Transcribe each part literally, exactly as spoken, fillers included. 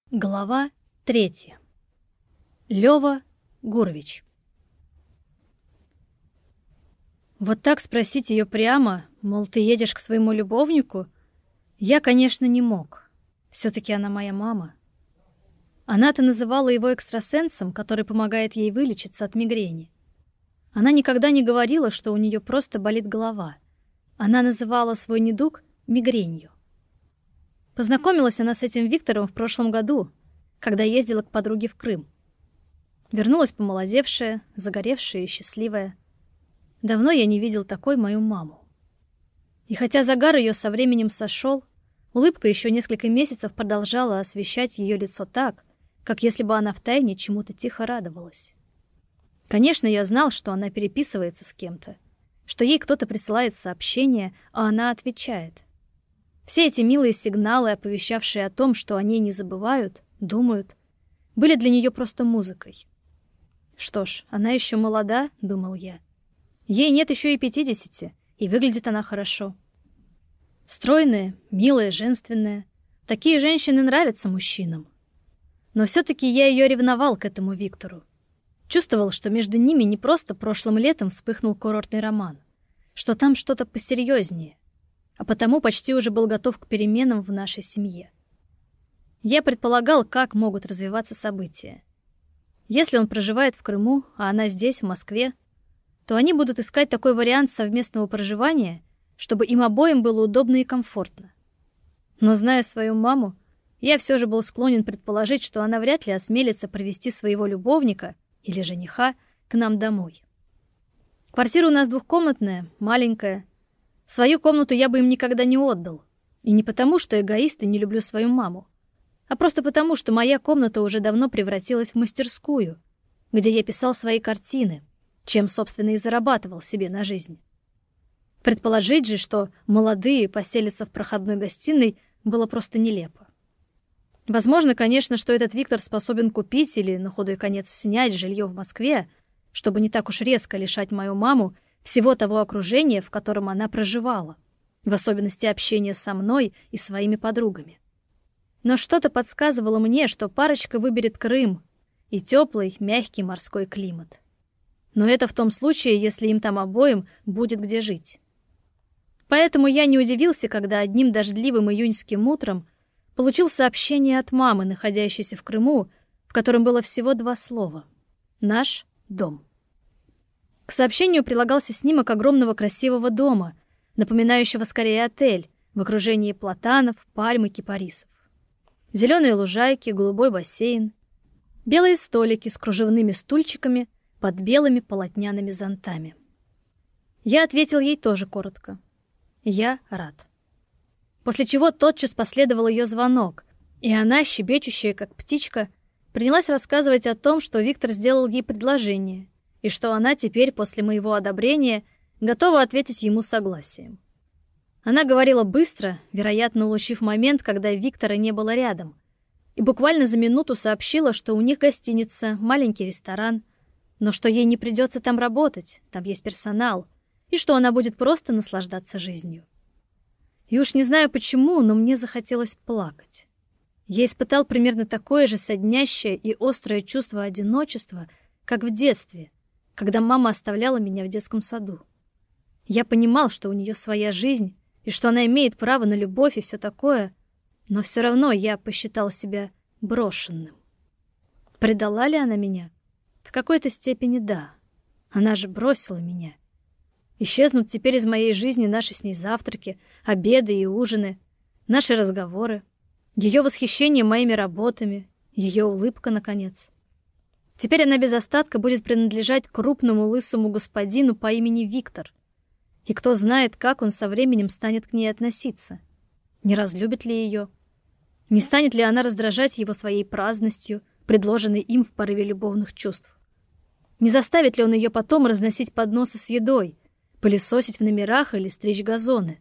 Глава третья. Лёва Гурвич. Вот так спросить её прямо, мол, ты едешь к своему любовнику, я, конечно, не мог. Всё-таки она моя мама. Она-то называла его экстрасенсом, который помогает ей вылечиться от мигрени. Она никогда не говорила, что у неё просто болит голова. Она называла свой недуг мигренью. Познакомилась она с этим Виктором в прошлом году, когда ездила к подруге в Крым. Вернулась помолодевшая, загоревшая и счастливая. Давно я не видел такой мою маму. И хотя загар её со временем сошёл, улыбка ещё несколько месяцев продолжала освещать её лицо так, как если бы она втайне чему-то тихо радовалась. Конечно, я знал, что она переписывается с кем-то, что ей кто-то присылает сообщение, а она отвечает. Все эти милые сигналы, оповещавшие о том, что о ней не забывают, думают, были для неё просто музыкой. Что ж, она ещё молода, думал я. Ей нет ещё и пятидесяти, и выглядит она хорошо. Стройная, милая, женственная. Такие женщины нравятся мужчинам. Но всё-таки я её ревновал к этому Виктору. Чувствовал, что между ними не просто прошлым летом вспыхнул курортный роман, что там что-то посерьёзнее. А потому почти уже был готов к переменам в нашей семье. Я предполагал, как могут развиваться события. Если он проживает в Крыму, а она здесь, в Москве, то они будут искать такой вариант совместного проживания, чтобы им обоим было удобно и комфортно. Но, зная свою маму, я все же был склонен предположить, что она вряд ли осмелится провести своего любовника или жениха к нам домой. Квартира у нас двухкомнатная, маленькая. Свою комнату я бы им никогда не отдал. И не потому, что эгоист и не люблю свою маму, а просто потому, что моя комната уже давно превратилась в мастерскую, где я писал свои картины, чем, собственно, и зарабатывал себе на жизнь. Предположить же, что молодые поселятся в проходной гостиной, было просто нелепо. Возможно, конечно, что этот Виктор способен купить или, на худой конец, снять жилье в Москве, чтобы не так уж резко лишать мою маму всего того окружения, в котором она проживала, в особенности общения со мной и своими подругами. Но что-то подсказывало мне, что парочка выберет Крым и теплый, мягкий морской климат. Но это в том случае, если им там обоим будет где жить. Поэтому я не удивился, когда одним дождливым июньским утром получил сообщение от мамы, находящейся в Крыму, в котором было всего два слова: «Наш дом». К сообщению прилагался снимок огромного красивого дома, напоминающего скорее отель, в окружении платанов, пальм и кипарисов. Зеленые лужайки, голубой бассейн, белые столики с кружевными стульчиками под белыми полотняными зонтами. Я ответил ей тоже коротко: «Я рад». После чего тотчас последовал ее звонок, и она, щебечущая как птичка, принялась рассказывать о том, что Виктор сделал ей предложение, и что она теперь, после моего одобрения, готова ответить ему согласием. Она говорила быстро, вероятно, улучив момент, когда Виктора не было рядом, и буквально за минуту сообщила, что у них гостиница, маленький ресторан, но что ей не придется там работать, там есть персонал, и что она будет просто наслаждаться жизнью. И уж не знаю почему, но мне захотелось плакать. Я испытал примерно такое же соднящее и острое чувство одиночества, как в детстве, когда мама оставляла меня в детском саду. Я понимал, что у нее своя жизнь, и что она имеет право на любовь и все такое, но все равно я посчитал себя брошенным. Предала ли она меня? В какой-то степени да. Она же бросила меня. Исчезнут теперь из моей жизни наши с ней завтраки, обеды и ужины, наши разговоры, ее восхищение моими работами, ее улыбка, наконец. Теперь она без остатка будет принадлежать крупному лысому господину по имени Виктор. И кто знает, как он со временем станет к ней относиться. Не разлюбит ли ее? Не станет ли она раздражать его своей праздностью, предложенной им в порыве любовных чувств? Не заставит ли он ее потом разносить подносы с едой, пылесосить в номерах или стричь газоны?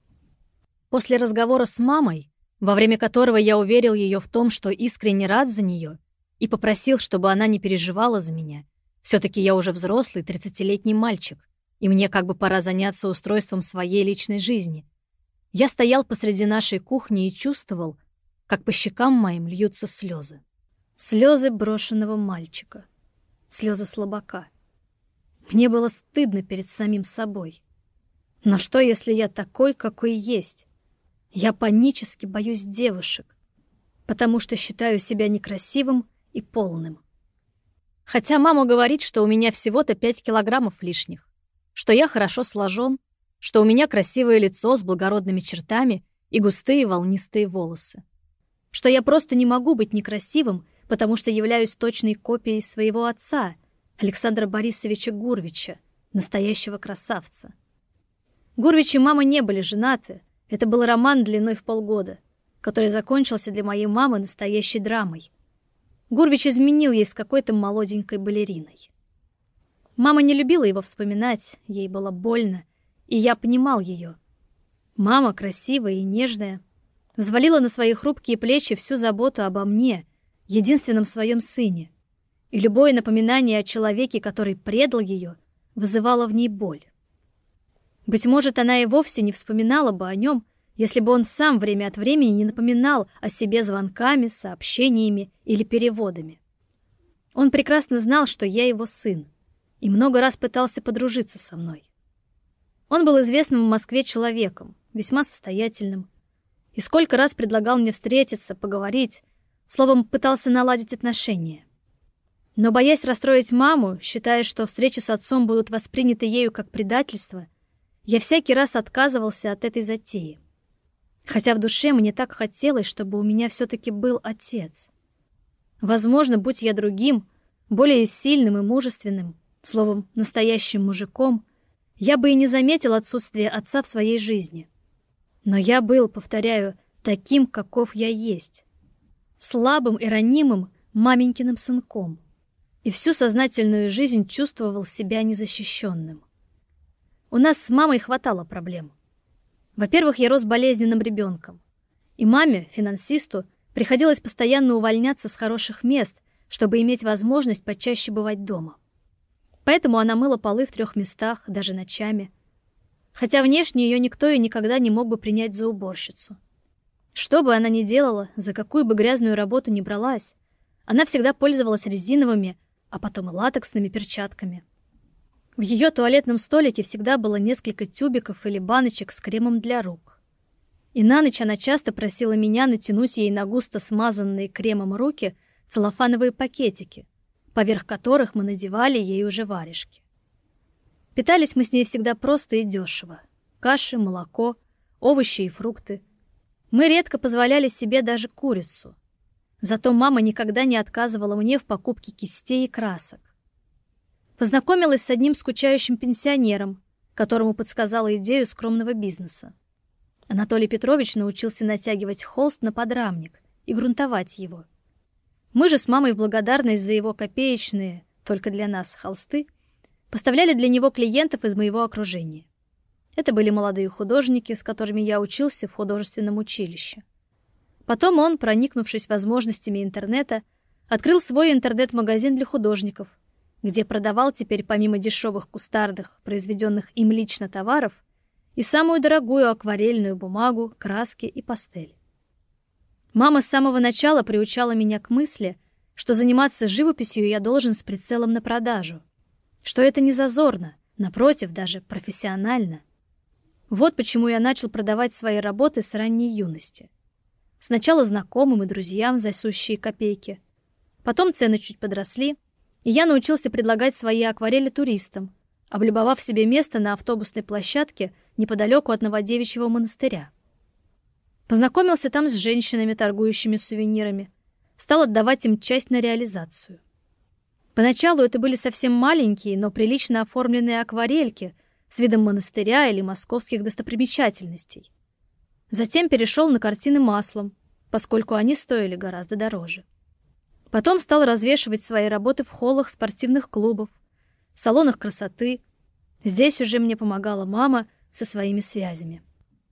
После разговора с мамой, во время которого я уверил ее в том, что искренне рад за нее, и попросил, чтобы она не переживала за меня, все-таки я уже взрослый тридцатилетний мальчик, и мне как бы пора заняться устройством своей личной жизни. Я стоял посреди нашей кухни и чувствовал, как по щекам моим льются слезы. Слезы брошенного мальчика. Слезы слабака. Мне было стыдно перед самим собой. Но что, если я такой, какой есть? Я панически боюсь девушек, потому что считаю себя некрасивым и полным. Хотя мама говорит, что у меня всего-то пять килограммов лишних, что я хорошо сложен, что у меня красивое лицо с благородными чертами и густые волнистые волосы, что я просто не могу быть некрасивым, потому что являюсь точной копией своего отца, Александра Борисовича Гурвича, настоящего красавца. Гурвич и мама не были женаты, это был роман длиной в полгода, который закончился для моей мамы настоящей драмой. Гурвич изменил ей с какой-то молоденькой балериной. Мама не любила его вспоминать, ей было больно, и я понимал ее. Мама, красивая и нежная, взвалила на свои хрупкие плечи всю заботу обо мне, единственном своем сыне, и любое напоминание о человеке, который предал ее, вызывало в ней боль. Быть может, она и вовсе не вспоминала бы о нем, если бы он сам время от времени не напоминал о себе звонками, сообщениями или переводами. Он прекрасно знал, что я его сын, и много раз пытался подружиться со мной. Он был известным в Москве человеком, весьма состоятельным, и сколько раз предлагал мне встретиться, поговорить, словом, пытался наладить отношения. Но, боясь расстроить маму, считая, что встречи с отцом будут восприняты ею как предательство, я всякий раз отказывался от этой затеи. Хотя в душе мне так хотелось, чтобы у меня все-таки был отец. Возможно, будь я другим, более сильным и мужественным, словом, настоящим мужиком, я бы и не заметил отсутствие отца в своей жизни. Но я был, повторяю, таким, каков я есть. Слабым и ранимым маменькиным сынком. И всю сознательную жизнь чувствовал себя незащищенным. У нас с мамой хватало проблем. Во-первых, я рос болезненным ребенком. И маме, финансисту, приходилось постоянно увольняться с хороших мест, чтобы иметь возможность почаще бывать дома. Поэтому она мыла полы в трех местах, даже ночами. Хотя внешне ее никто и никогда не мог бы принять за уборщицу. Что бы она ни делала, за какую бы грязную работу ни бралась, она всегда пользовалась резиновыми, а потом и латексными перчатками. В ее туалетном столике всегда было несколько тюбиков или баночек с кремом для рук. И на ночь она часто просила меня натянуть ей на густо смазанные кремом руки целлофановые пакетики, поверх которых мы надевали ей уже варежки. Питались мы с ней всегда просто и дешево. Каши, молоко, овощи и фрукты. Мы редко позволяли себе даже курицу. Зато мама никогда не отказывала мне в покупке кистей и красок. Познакомилась с одним скучающим пенсионером, которому подсказала идею скромного бизнеса. Анатолий Петрович научился натягивать холст на подрамник и грунтовать его. Мы же с мамой в благодарность за его копеечные, только для нас, холсты, поставляли для него клиентов из моего окружения. Это были молодые художники, с которыми я учился в художественном училище. Потом он, проникнувшись возможностями интернета, открыл свой интернет-магазин для художников, где продавал теперь помимо дешевых кустарных, произведенных им лично товаров, и самую дорогую акварельную бумагу, краски и пастель. Мама с самого начала приучала меня к мысли, что заниматься живописью я должен с прицелом на продажу, что это не зазорно, напротив, даже профессионально. Вот почему я начал продавать свои работы с ранней юности. Сначала знакомым и друзьям за сущие копейки. Потом цены чуть подросли, и я научился предлагать свои акварели туристам, облюбовав себе место на автобусной площадке неподалеку от Новодевичьего монастыря. Познакомился там с женщинами, торгующими сувенирами, стал отдавать им часть на реализацию. Поначалу это были совсем маленькие, но прилично оформленные акварельки с видом монастыря или московских достопримечательностей. Затем перешел на картины маслом, поскольку они стоили гораздо дороже. Потом стал развешивать свои работы в холлах спортивных клубов, салонах красоты. Здесь уже мне помогала мама со своими связями.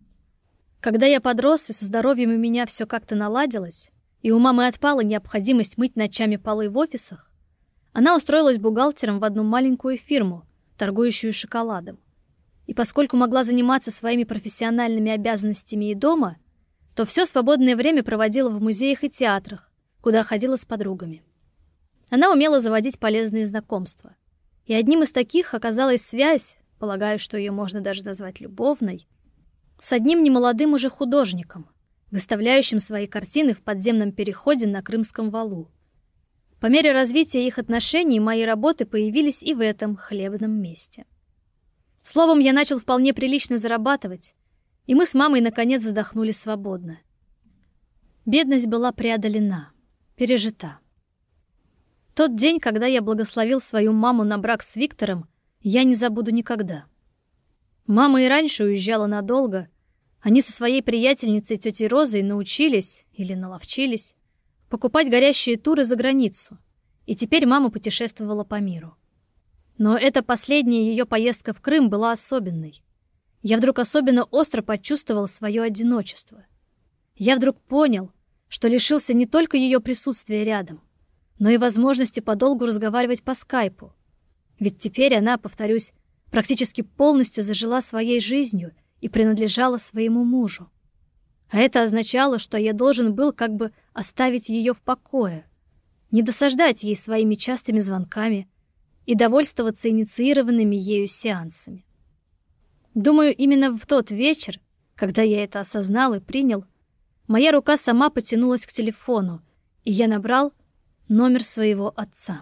Когда я подрос и со здоровьем у меня все как-то наладилось, и у мамы отпала необходимость мыть ночами полы в офисах, она устроилась бухгалтером в одну маленькую фирму, торгующую шоколадом. И поскольку могла заниматься своими профессиональными обязанностями и дома, то все свободное время проводила в музеях и театрах, куда ходила с подругами. Она умела заводить полезные знакомства. И одним из таких оказалась связь, полагаю, что ее можно даже назвать любовной, с одним немолодым уже художником, выставляющим свои картины в подземном переходе на Крымском валу. По мере развития их отношений мои работы появились и в этом хлебном месте. Словом, я начал вполне прилично зарабатывать, и мы с мамой наконец вздохнули свободно. Бедность была преодолена, пережита. Тот день, когда я благословил свою маму на брак с Виктором, я не забуду никогда. Мама и раньше уезжала надолго. Они со своей приятельницей тетей Розой научились, или наловчились, покупать горящие туры за границу, и теперь мама путешествовала по миру. Но эта последняя ее поездка в Крым была особенной. Я вдруг особенно остро почувствовал свое одиночество. Я вдруг понял, что лишился не только ее присутствия рядом, но и возможности подолгу разговаривать по скайпу. Ведь теперь она, повторюсь, практически полностью зажила своей жизнью и принадлежала своему мужу. А это означало, что я должен был как бы оставить ее в покое, не досаждать ей своими частыми звонками и довольствоваться инициированными ею сеансами. Думаю, именно в тот вечер, когда я это осознал и принял, моя рука сама потянулась к телефону, и я набрал номер своего отца.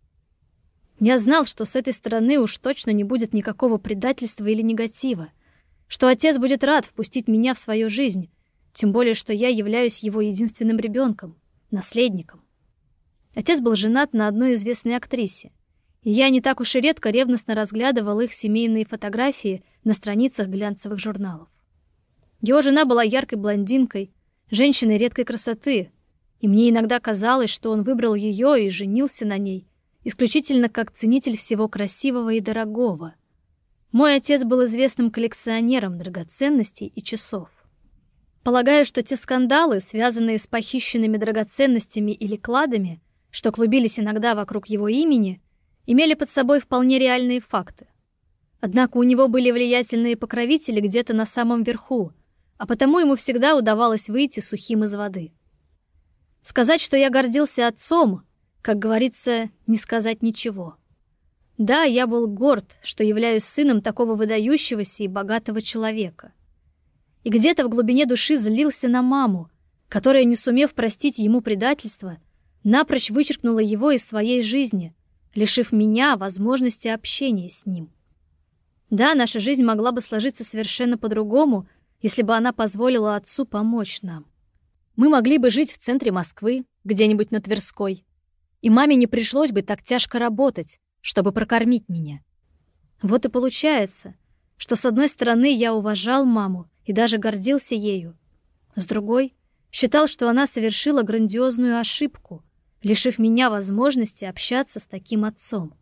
Я знал, что с этой стороны уж точно не будет никакого предательства или негатива, что отец будет рад впустить меня в свою жизнь, тем более, что я являюсь его единственным ребенком, наследником. Отец был женат на одной известной актрисе, и я не так уж и редко ревностно разглядывал их семейные фотографии на страницах глянцевых журналов. Его жена была яркой блондинкой, женщиной редкой красоты, и мне иногда казалось, что он выбрал ее и женился на ней исключительно как ценитель всего красивого и дорогого. Мой отец был известным коллекционером драгоценностей и часов. Полагаю, что те скандалы, связанные с похищенными драгоценностями или кладами, что клубились иногда вокруг его имени, имели под собой вполне реальные факты. Однако у него были влиятельные покровители где-то на самом верху, а потому ему всегда удавалось выйти сухим из воды. Сказать, что я гордился отцом, как говорится, не сказать ничего. Да, я был горд, что являюсь сыном такого выдающегося и богатого человека. И где-то в глубине души злился на маму, которая, не сумев простить ему предательство, напрочь вычеркнула его из своей жизни, лишив меня возможности общения с ним. Да, наша жизнь могла бы сложиться совершенно по-другому, если бы она позволила отцу помочь нам. Мы могли бы жить в центре Москвы, где-нибудь на Тверской, и маме не пришлось бы так тяжко работать, чтобы прокормить меня. Вот и получается, что с одной стороны я уважал маму и даже гордился ею, с другой считал, что она совершила грандиозную ошибку, лишив меня возможности общаться с таким отцом.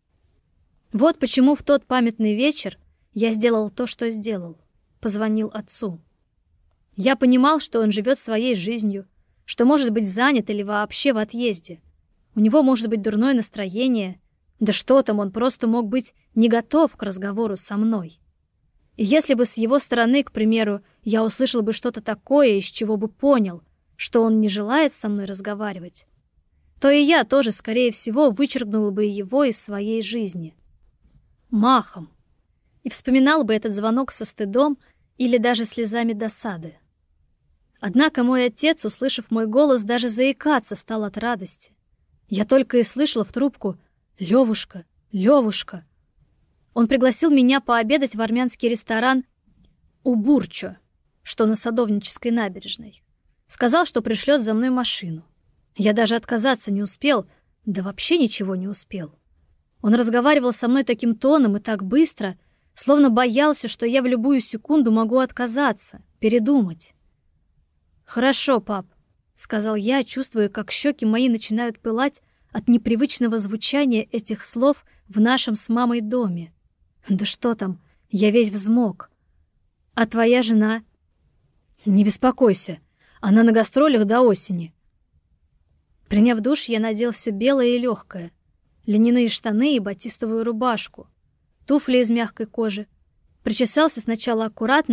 Вот почему в тот памятный вечер я сделал то, что сделал. Позвонил отцу. Я понимал, что он живет своей жизнью, что может быть занят или вообще в отъезде. У него может быть дурное настроение, да что там, он просто мог быть не готов к разговору со мной. И если бы с его стороны, к примеру, я услышал бы что-то такое, из чего бы понял, что он не желает со мной разговаривать, то и я тоже, скорее всего, вычеркнул бы его из своей жизни. Махом. И вспоминал бы этот звонок со стыдом или даже слезами досады. Однако мой отец, услышав мой голос, даже заикаться стал от радости. Я только и слышала в трубку «Левушка, Левушка». Он пригласил меня пообедать в армянский ресторан «Убурчо», что на Садовнической набережной. Сказал, что пришлет за мной машину. Я даже отказаться не успел, да вообще ничего не успел. Он разговаривал со мной таким тоном и так быстро, словно боялся, что я в любую секунду могу отказаться, передумать. «Хорошо, пап», — сказал я, чувствуя, как щеки мои начинают пылать от непривычного звучания этих слов в нашем с мамой доме. Да что там, я весь взмок. «А твоя жена?» «Не беспокойся, она на гастролях до осени». Приняв душ, я надел все белое и легкое. Льняные штаны и батистовую рубашку, туфли из мягкой кожи. Причесался сначала аккуратно,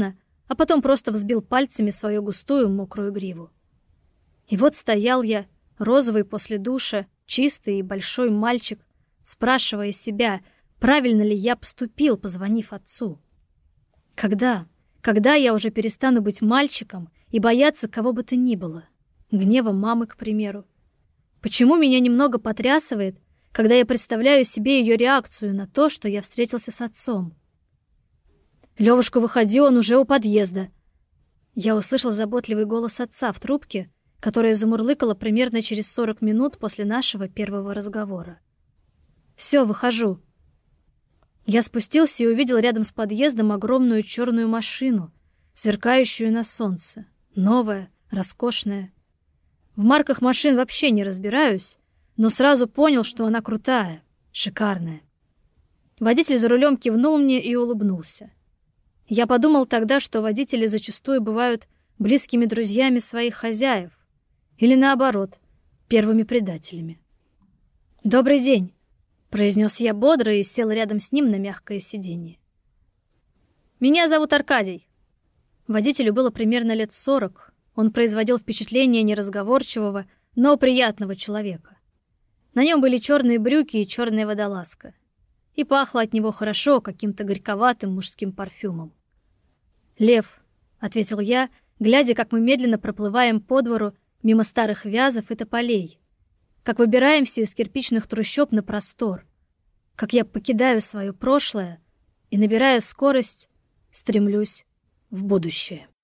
а потом просто взбил пальцами свою густую мокрую гриву. И вот стоял я, розовый после душа, чистый и большой мальчик, спрашивая себя, правильно ли я поступил, позвонив отцу. Когда, когда я уже перестану быть мальчиком и бояться кого бы то ни было? Гнева мамы, к примеру. Почему меня немного потрясывает, когда я представляю себе ее реакцию на то, что я встретился с отцом? «Левушка, выходи, он уже у подъезда!» Я услышал заботливый голос отца в трубке, которая замурлыкала примерно через сорок минут после нашего первого разговора. «Все, выхожу». Я спустился и увидел рядом с подъездом огромную черную машину, сверкающую на солнце, новая, роскошная. В марках машин вообще не разбираюсь, но сразу понял, что она крутая, шикарная. Водитель за рулем кивнул мне и улыбнулся. Я подумал тогда, что водители зачастую бывают близкими друзьями своих хозяев, или наоборот, первыми предателями. «Добрый день», — произнес я бодро и сел рядом с ним на мягкое сиденье. «Меня зовут Аркадий». Водителю было примерно лет сорок. Он производил впечатление неразговорчивого, но приятного человека. На нем были черные брюки и черная водолазка. И пахло от него хорошо, каким-то горьковатым мужским парфюмом. «Лев», — ответил я, глядя, как мы медленно проплываем по двору мимо старых вязов и тополей, как выбираемся из кирпичных трущоб на простор, как я покидаю свое прошлое и, набирая скорость, стремлюсь в будущее.